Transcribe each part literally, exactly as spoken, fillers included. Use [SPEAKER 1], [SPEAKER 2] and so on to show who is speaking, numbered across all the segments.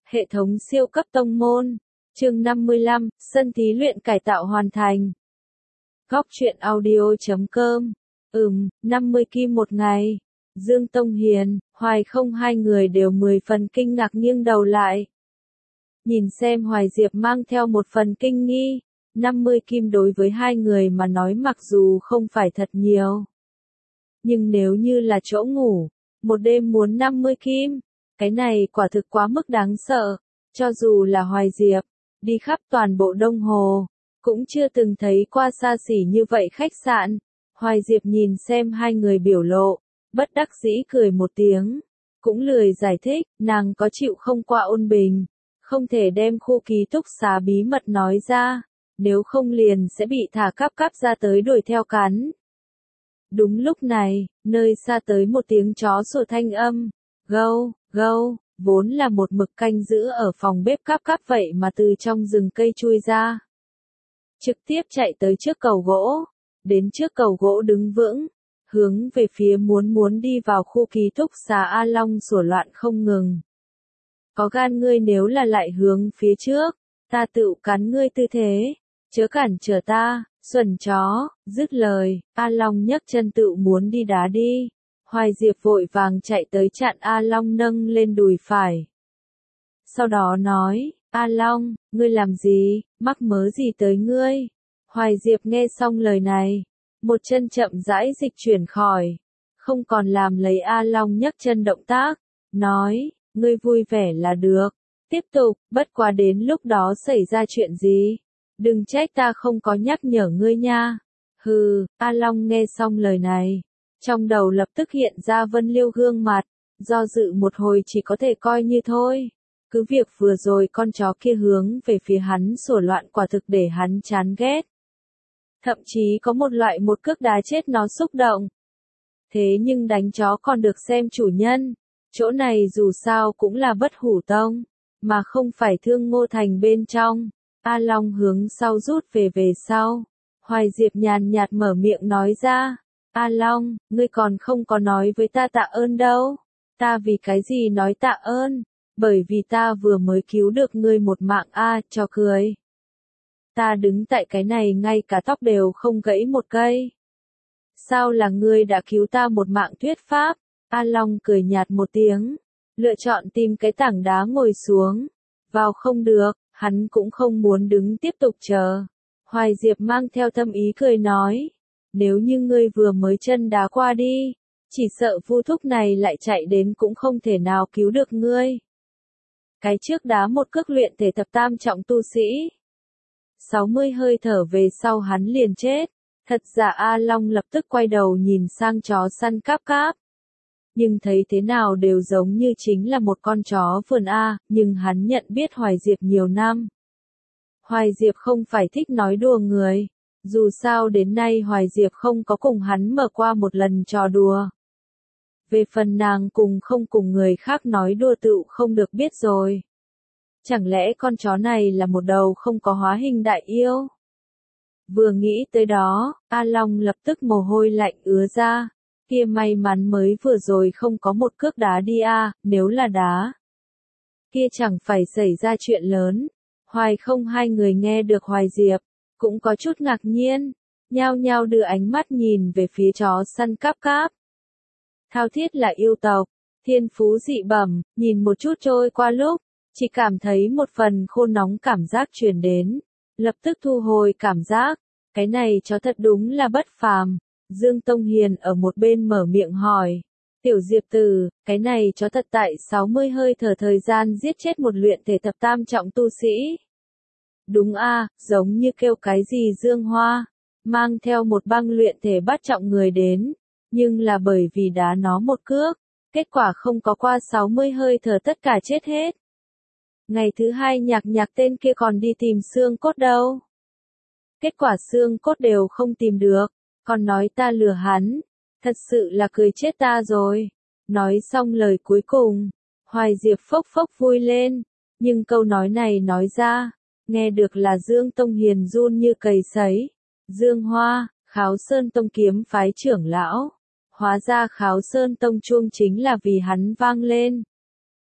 [SPEAKER 1] Hệ thống siêu cấp tông môn. Chương năm mươi lăm, sân thí luyện cải tạo hoàn thành. Góc truyện audio chấm com. Ừm, năm mươi kim một ngày. Dương Tông Hiền, Hoài Không hai người đều mười phần kinh ngạc nghiêng đầu lại. Nhìn xem Hoài Diệp mang theo một phần kinh nghi, năm mươi kim đối với hai người mà nói mặc dù không phải thật nhiều. Nhưng nếu như là chỗ ngủ, một đêm muốn năm mươi kim, cái này quả thực quá mức đáng sợ, cho dù là Hoài Diệp, đi khắp toàn bộ Đông Hồ, cũng chưa từng thấy qua xa xỉ như vậy khách sạn. Hoài Diệp nhìn xem hai người biểu lộ, bất đắc dĩ cười một tiếng, cũng lười giải thích, nàng có chịu không qua ôn bình, không thể đem khu ký túc xá bí mật nói ra, nếu không liền sẽ bị thả cắp cắp ra tới đuổi theo cắn. Đúng lúc này, nơi xa tới một tiếng chó sủa thanh âm, gâu, gâu, vốn là một mực canh giữ ở phòng bếp cắp cắp vậy mà từ trong rừng cây chui ra. Trực tiếp chạy tới trước cầu gỗ, đến trước cầu gỗ đứng vững, hướng về phía muốn muốn đi vào khu ký túc xá A Long sủa loạn không ngừng. Có gan ngươi nếu là lại hướng phía trước, ta tự cắn ngươi tư thế, chớ cản trở ta, xuẩn chó, dứt lời, A Long nhấc chân tự muốn đi đá đi. Hoài Diệp vội vàng chạy tới chặn A Long nâng lên đùi phải. Sau đó nói, A Long, ngươi làm gì, mắc mớ gì tới ngươi? Hoài Diệp nghe xong lời này, một chân chậm rãi dịch chuyển khỏi, không còn làm lấy A Long nhấc chân động tác, nói, ngươi vui vẻ là được, tiếp tục, bất quá đến lúc đó xảy ra chuyện gì, đừng trách ta không có nhắc nhở ngươi nha. Hừ, A Long nghe xong lời này, trong đầu lập tức hiện ra Vân Liêu gương mặt, do dự một hồi chỉ có thể coi như thôi. Cứ việc vừa rồi con chó kia hướng về phía hắn sủa loạn quả thực để hắn chán ghét. Thậm chí có một loại một cước đá chết nó xúc động. Thế nhưng đánh chó còn được xem chủ nhân, chỗ này dù sao cũng là Bất Hủ Tông, mà không phải Thương Ngô Thành bên trong. A Long hướng sau rút về về sau. Hoài Diệp nhàn nhạt mở miệng nói ra, A Long, ngươi còn không có nói với ta tạ ơn đâu. Ta vì cái gì nói tạ ơn? Bởi vì ta vừa mới cứu được ngươi một mạng a, cho cười. Ta đứng tại cái này ngay cả tóc đều không gãy một cây. Sao là ngươi đã cứu ta một mạng thuyết pháp? A Long cười nhạt một tiếng, lựa chọn tìm cái tảng đá ngồi xuống. Vào không được, hắn cũng không muốn đứng tiếp tục chờ. Hoài Diệp mang theo thâm ý cười nói, nếu như ngươi vừa mới chân đá qua đi, chỉ sợ Vu Thúc này lại chạy đến cũng không thể nào cứu được ngươi. Cái trước đá một cước luyện thể thập tam trọng tu sĩ. sáu mươi hơi thở về sau hắn liền chết. Thật giả A Long lập tức quay đầu nhìn sang chó săn cáp cáp. Nhưng thấy thế nào đều giống như chính là một con chó vườn A, nhưng hắn nhận biết Hoài Diệp nhiều năm. Hoài Diệp không phải thích nói đùa người. Dù sao đến nay Hoài Diệp không có cùng hắn mở qua một lần trò đùa. Về phần nàng cùng không cùng người khác nói đùa tựu không được biết rồi. Chẳng lẽ con chó này là một đầu không có hóa hình đại yêu? Vừa nghĩ tới đó, A Long lập tức mồ hôi lạnh ứa ra. Kia may mắn mới vừa rồi không có một cước đá đi a, nếu là đá. Kia chẳng phải xảy ra chuyện lớn. Hoài Không hai người nghe được Hoài Diệp, cũng có chút ngạc nhiên, nhao nhao đưa ánh mắt nhìn về phía chó săn cáp cáp. Thao thiết là yêu tộc, thiên phú dị bẩm, nhìn một chút trôi qua lúc, chỉ cảm thấy một phần khô nóng cảm giác truyền đến, lập tức thu hồi cảm giác, cái này chó thật đúng là bất phàm. Dương Tông Hiền ở một bên mở miệng hỏi, tiểu Diệp Tử, cái này chó thật tại sáu mươi hơi thở thời gian giết chết một luyện thể thập tam trọng tu sĩ. Đúng a, giống như kêu cái gì Dương Hoa, mang theo một băng luyện thể bắt trọng người đến, nhưng là bởi vì đá nó một cước, kết quả không có qua sáu mươi hơi thở tất cả chết hết. Ngày thứ hai nhạc nhạc tên kia còn đi tìm xương cốt đâu. Kết quả xương cốt đều không tìm được, còn nói ta lừa hắn, thật sự là cười chết ta rồi. Nói xong lời cuối cùng, Hoài Diệp phốc phốc vui lên, nhưng câu nói này nói ra, nghe được là Dương Tông Hiền run như cầy sấy. Dương Hoa, Kháo Sơn Tông kiếm phái trưởng lão. Hóa ra Kháo Sơn Tông chuông chính là vì hắn vang lên.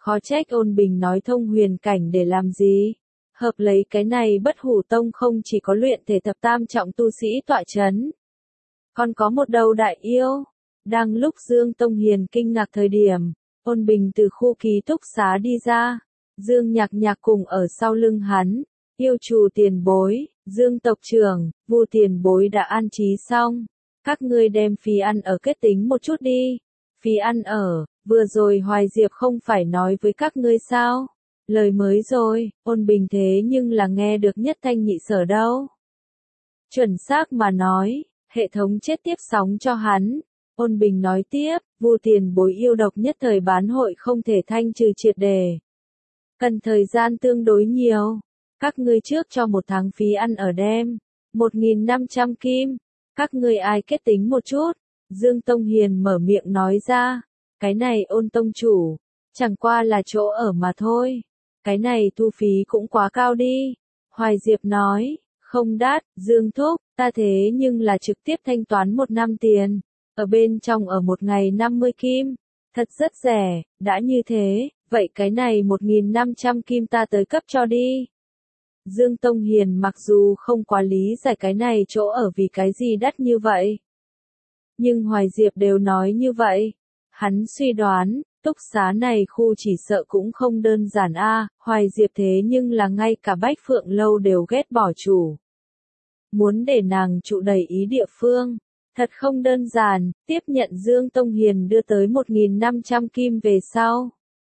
[SPEAKER 1] Khó trách Ôn Bình nói thông huyền cảnh để làm gì. Hợp lấy cái này Bất Hủ Tông không chỉ có luyện thể thập tam trọng tu sĩ tọa chấn, còn có một đầu đại yêu. Đang lúc Dương Tông Hiền kinh ngạc thời điểm, Ôn Bình từ khu ký túc xá đi ra. Dương Nhạc Nhạc cùng ở sau lưng hắn. Yêu chủ tiền bối, Dương tộc trưởng, Vu tiền bối đã an trí xong. Các ngươi đem phí ăn ở kết tính một chút đi. Phí ăn ở, vừa rồi Hoài Diệp không phải nói với các ngươi sao? Lời mới rồi, Ôn Bình thế nhưng là nghe được nhất thanh nhị sở đâu. Chuẩn xác mà nói, hệ thống chết tiếp sóng cho hắn. Ôn Bình nói tiếp, Vu tiền bối yêu độc nhất thời bán hội không thể thanh trừ triệt đề. Cần thời gian tương đối nhiều. Các ngươi trước cho một tháng phí ăn ở đem. một nghìn năm trăm kim. Các ngươi ai kết tính một chút. Dương Tông Hiền mở miệng nói ra. Cái này Ôn tông chủ. Chẳng qua là chỗ ở mà thôi. Cái này thu phí cũng quá cao đi. Hoài Diệp nói. Không đắt, Dương Thúc, ta thế nhưng là trực tiếp thanh toán một năm tiền. Ở bên trong ở một ngày năm mươi kim. Thật rất rẻ, đã như thế, vậy cái này một nghìn năm trăm kim ta tới cấp cho đi. Dương Tông Hiền mặc dù không quá lý giải cái này chỗ ở vì cái gì đắt như vậy. Nhưng Hoài Diệp đều nói như vậy. Hắn suy đoán, túc xá này khu chỉ sợ cũng không đơn giản a. Hoài Diệp thế nhưng là ngay cả Bách Phượng Lâu đều ghét bỏ chủ. Muốn để nàng trụ đầy ý địa phương. Thật không đơn giản, tiếp nhận Dương Tông Hiền đưa tới một nghìn năm trăm kim về sau.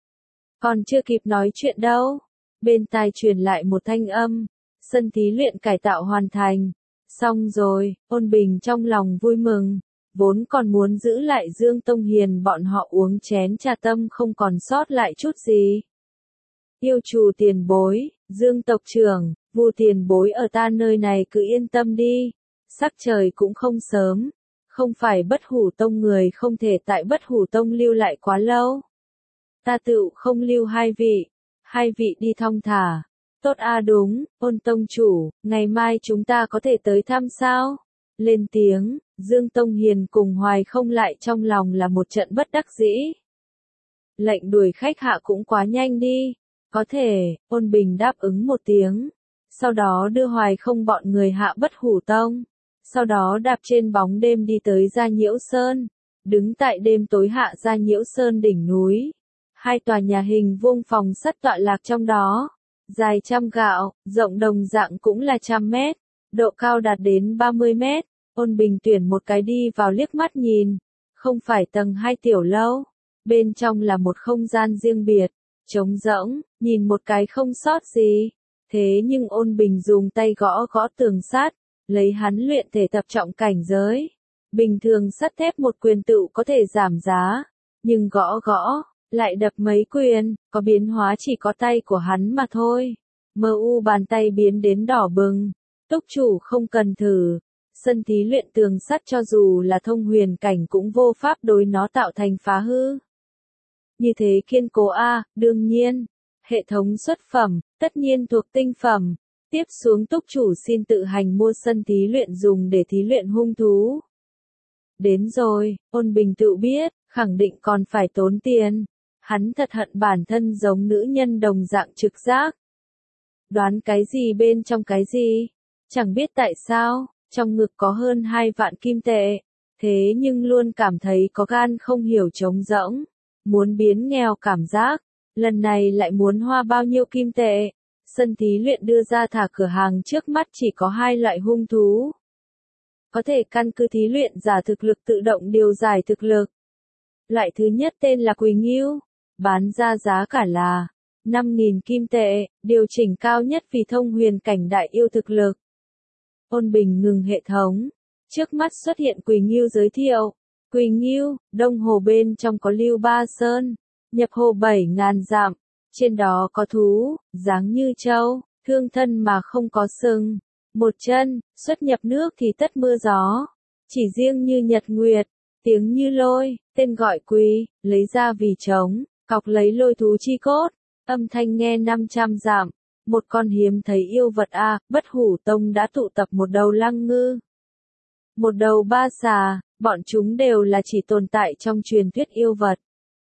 [SPEAKER 1] Còn chưa kịp nói chuyện đâu. Bên tai truyền lại một thanh âm. Sân thí luyện cải tạo hoàn thành. Xong rồi, Ôn Bình trong lòng vui mừng. Vốn còn muốn giữ lại Dương Tông Hiền bọn họ uống chén trà tâm không còn sót lại chút gì. Yêu chủ tiền bối, Dương tộc trưởng, Vu tiền bối ở ta nơi này cứ yên tâm đi. Sắc trời cũng không sớm. Không phải Bất Hủ Tông người không thể tại Bất Hủ Tông lưu lại quá lâu. Ta tự không lưu hai vị. Hai vị đi thong thả. Tốt a à đúng, Ôn tông chủ, ngày mai chúng ta có thể tới thăm sao? Lên tiếng, Dương Tông Hiền cùng Hoài không lại trong lòng là một trận bất đắc dĩ. Lệnh đuổi khách hạ cũng quá nhanh đi. Có thể, Ôn Bình đáp ứng một tiếng. Sau đó đưa Hoài không bọn người hạ Bất Hủ Tông. Sau đó đạp trên bóng đêm đi tới Gia Nhiễu Sơn. Đứng tại đêm tối hạ Gia Nhiễu Sơn đỉnh núi. Hai tòa nhà hình vuông phòng sắt tọa lạc trong đó. Dài trăm gạo, rộng đồng dạng cũng là trăm mét. Độ cao đạt đến ba mươi mét. Ôn Bình tuyển một cái đi vào liếc mắt nhìn. Không phải tầng hai tiểu lâu. Bên trong là một không gian riêng biệt. Trống rỗng, nhìn một cái không sót gì. Thế nhưng Ôn Bình dùng tay gõ gõ tường sắt. Lấy hắn luyện thể tập trọng cảnh giới. Bình thường sắt thép một quyền tựu có thể giảm giá. Nhưng gõ gõ, lại đập mấy quyền, có biến hóa chỉ có tay của hắn mà thôi. Mơ u bàn tay biến đến đỏ bừng. Túc chủ không cần thử. Sân thí luyện tường sắt cho dù là thông huyền cảnh cũng vô pháp đối nó tạo thành phá hư. Như thế kiên cố a, đương nhiên. Hệ thống xuất phẩm, tất nhiên thuộc tinh phẩm. Tiếp xuống túc chủ xin tự hành mua sân thí luyện dùng để thí luyện hung thú. Đến rồi, Ôn Bình tự biết, khẳng định còn phải tốn tiền. Hắn thật hận bản thân giống nữ nhân đồng dạng trực giác. Đoán cái gì bên trong cái gì? Chẳng biết tại sao, trong ngực có hơn hai vạn kim tệ. Thế nhưng luôn cảm thấy có gan không hiểu trống rỗng. Muốn biến nghèo cảm giác. Lần này lại muốn hoa bao nhiêu kim tệ. Sân thí luyện đưa ra thả cửa hàng trước mắt chỉ có hai loại hung thú. Có thể căn cứ thí luyện giả thực lực tự động điều giải thực lực. Loại thứ nhất tên là Quỳ Ngưu. Bán ra giá cả là năm nghìn kim tệ, điều chỉnh cao nhất vì thông huyền cảnh đại yêu thực lực. Ôn Bình ngừng hệ thống. Trước mắt xuất hiện Quỳ Ngưu giới thiệu. Quỳ Ngưu, đông hồ bên trong có Lưu Ba Sơn. Nhập hồ bảy ngàn dặm. Trên đó có thú, dáng như trâu, thương thân mà không có sừng. Một chân, xuất nhập nước thì tất mưa gió. Chỉ riêng như nhật nguyệt, tiếng như lôi, tên gọi Quỳ, lấy ra vì trống, cọc lấy lôi thú chi cốt. Âm thanh nghe năm trăm dặm. Một con hiếm thấy yêu vật a, Bất Hủ Tông đã tụ tập một đầu lăng ngư. Một đầu ba xà, bọn chúng đều là chỉ tồn tại trong truyền thuyết yêu vật.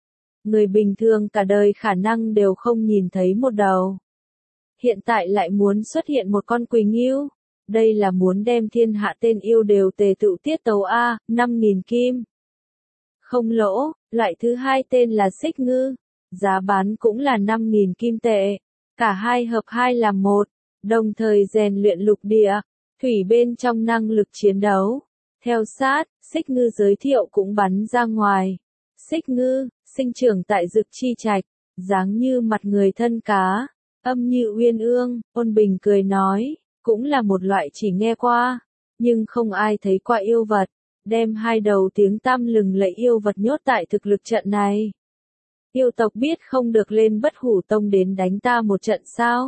[SPEAKER 1] Người bình thường cả đời khả năng đều không nhìn thấy một đầu. Hiện tại lại muốn xuất hiện một con Quỳnh Ngưu. Đây là muốn đem thiên hạ tên yêu đều tề tựu tiết tấu A, năm nghìn kim. Không lỗ, loại thứ hai tên là Xích Ngư. Giá bán cũng là năm nghìn kim tệ. Cả hai hợp hai làm một, đồng thời rèn luyện lục địa, thủy bên trong năng lực chiến đấu. Theo sát, Xích Ngư giới thiệu cũng bắn ra ngoài. Xích Ngư, sinh trưởng tại Dực Chi Trạch, dáng như mặt người thân cá, âm như uyên ương, Ôn Bình cười nói, cũng là một loại chỉ nghe qua, nhưng không ai thấy qua yêu vật, đem hai đầu tiếng tăm lừng lẫy yêu vật nhốt tại thực lực trận này. Yêu tộc biết không được lên Bất Hủ Tông đến đánh ta một trận sao?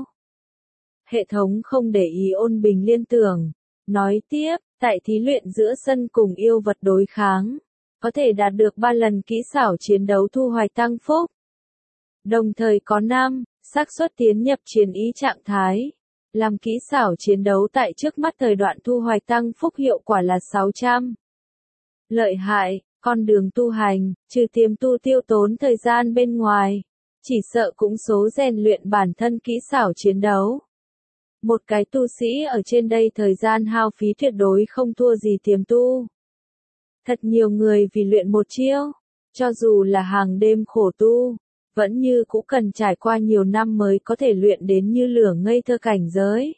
[SPEAKER 1] Hệ thống không để ý Ôn Bình liên tưởng, nói tiếp, tại thí luyện giữa sân cùng yêu vật đối kháng, có thể đạt được ba lần kỹ xảo chiến đấu thu hoạch tăng phúc. Đồng thời có năm, xác suất tiến nhập chiến ý trạng thái. Làm kỹ xảo chiến đấu tại trước mắt thời đoạn thu hoạch tăng phúc hiệu quả là sáu trăm. Lợi hại, con đường tu hành, trừ tiềm tu tiêu tốn thời gian bên ngoài, chỉ sợ cũng số rèn luyện bản thân kỹ xảo chiến đấu. Một cái tu sĩ ở trên đây thời gian hao phí tuyệt đối không thua gì tiềm tu. Thật nhiều người vì luyện một chiêu, cho dù là hàng đêm khổ tu, vẫn như cũng cần trải qua nhiều năm mới có thể luyện đến như lửa ngây thơ cảnh giới.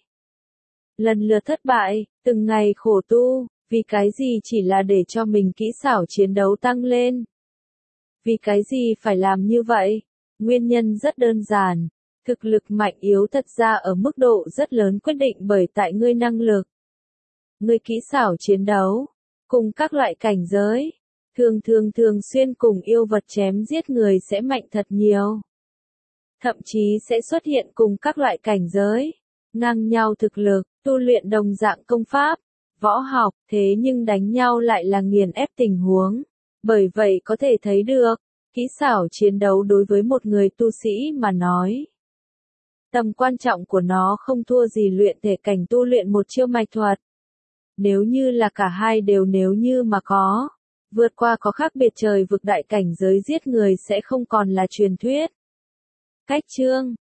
[SPEAKER 1] Lần lượt thất bại, từng ngày khổ tu, vì cái gì chỉ là để cho mình kỹ xảo chiến đấu tăng lên. Vì cái gì phải làm như vậy? Nguyên nhân rất đơn giản. Thực lực mạnh yếu thật ra ở mức độ rất lớn quyết định bởi tại ngươi năng lực. Ngươi kỹ xảo chiến đấu, cùng các loại cảnh giới, thường thường thường xuyên cùng yêu vật chém giết người sẽ mạnh thật nhiều. Thậm chí sẽ xuất hiện cùng các loại cảnh giới, ngang nhau thực lực, tu luyện đồng dạng công pháp, võ học, thế nhưng đánh nhau lại là nghiền ép tình huống. Bởi vậy có thể thấy được, kỹ xảo chiến đấu đối với một người tu sĩ mà nói. Tầm quan trọng của nó không thua gì luyện thể cảnh tu luyện một chiêu mạch thuật. Nếu như là cả hai đều nếu như mà có, vượt qua có khác biệt trời vực đại cảnh giới giết người sẽ không còn là truyền thuyết. Cách chương